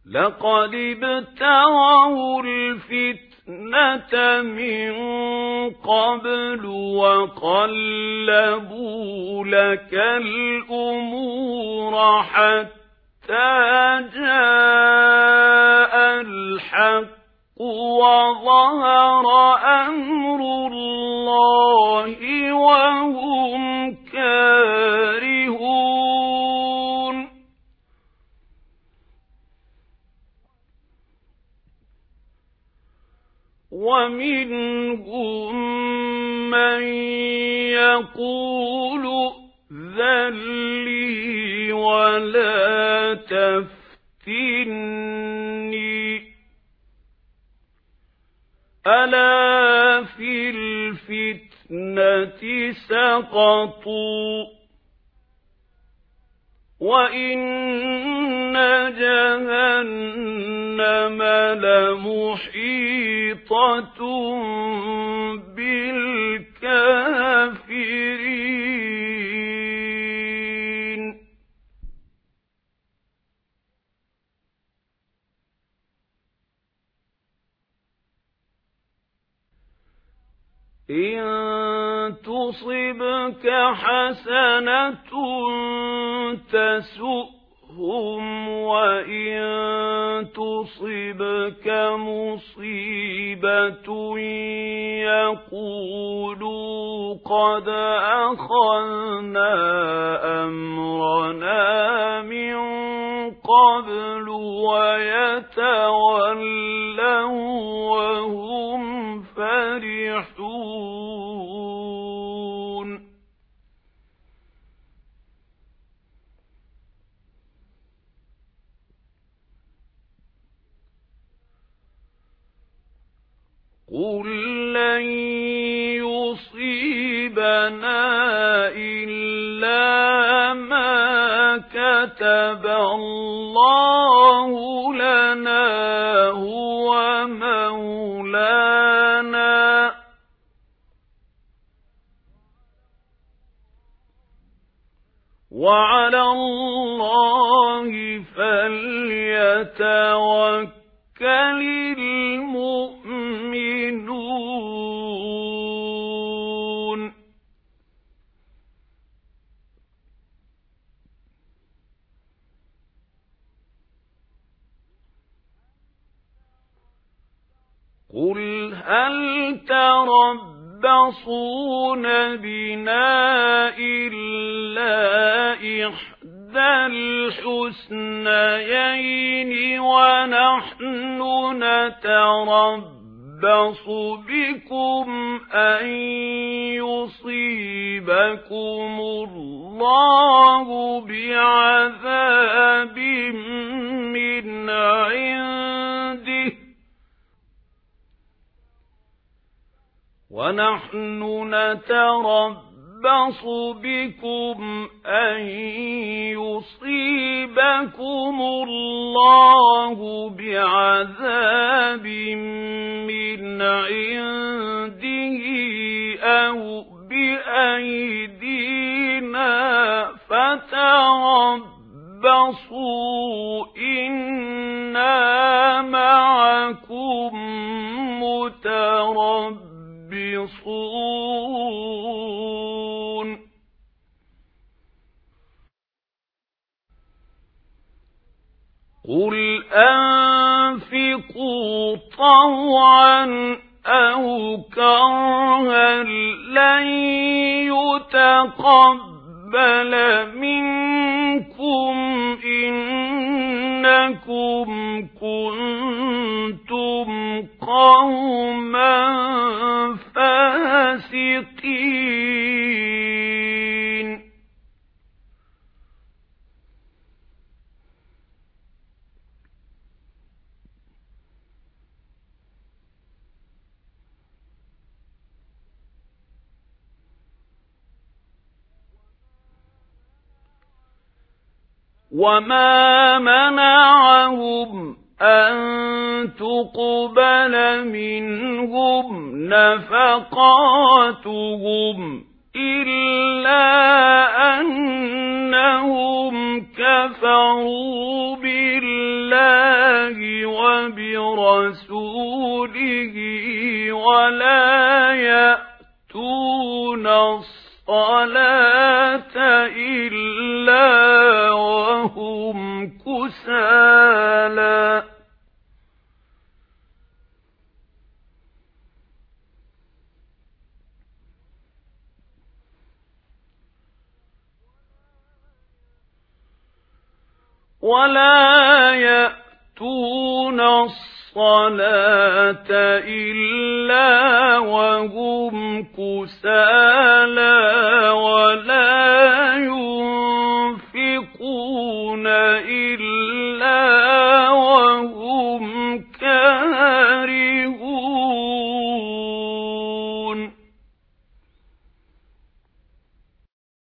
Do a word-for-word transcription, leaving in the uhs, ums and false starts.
لقد ابتغوا الفتنة من قبل وقلبوا لك الأمور حتى جاء الحق وظهر أمر الله وهم كارهون ومنهم من يقول ائذن لي ولا تفتني ألا في الفتنة سقطوا وإن جهنم لمحيطة بالكافرين إن تصبك حسنة تسؤهم وإن تصبك مصيبة يقولوا قد أخذنا أمرنا من قبل ويتولوا وهم فرحون قل لن يصيبنا إلا ما كتب الله لنا هو مولانا وعلى الله فليتوكل المؤمنون قل هل تربصون بنا إلا إحدى الحسنيين ونحن نتربص بكم أن يصيبكم الله بعذاب من عنده ونحن نتربص بكم أن يصيبكم الله بعذاب من عنده أو بأيدينا فتربصوا إنا معكم متربصون قل أنفقوا طوعا أو كرها لن يتقبل منكم إنكم كنتم قوما فاسقين وما منعهم أن تقبل منهم نفقاتهم إلا أنهم كفروا بالله الصلاة إلا وهم كسالى ولا يأتون الصلاة إلا وهم كسالى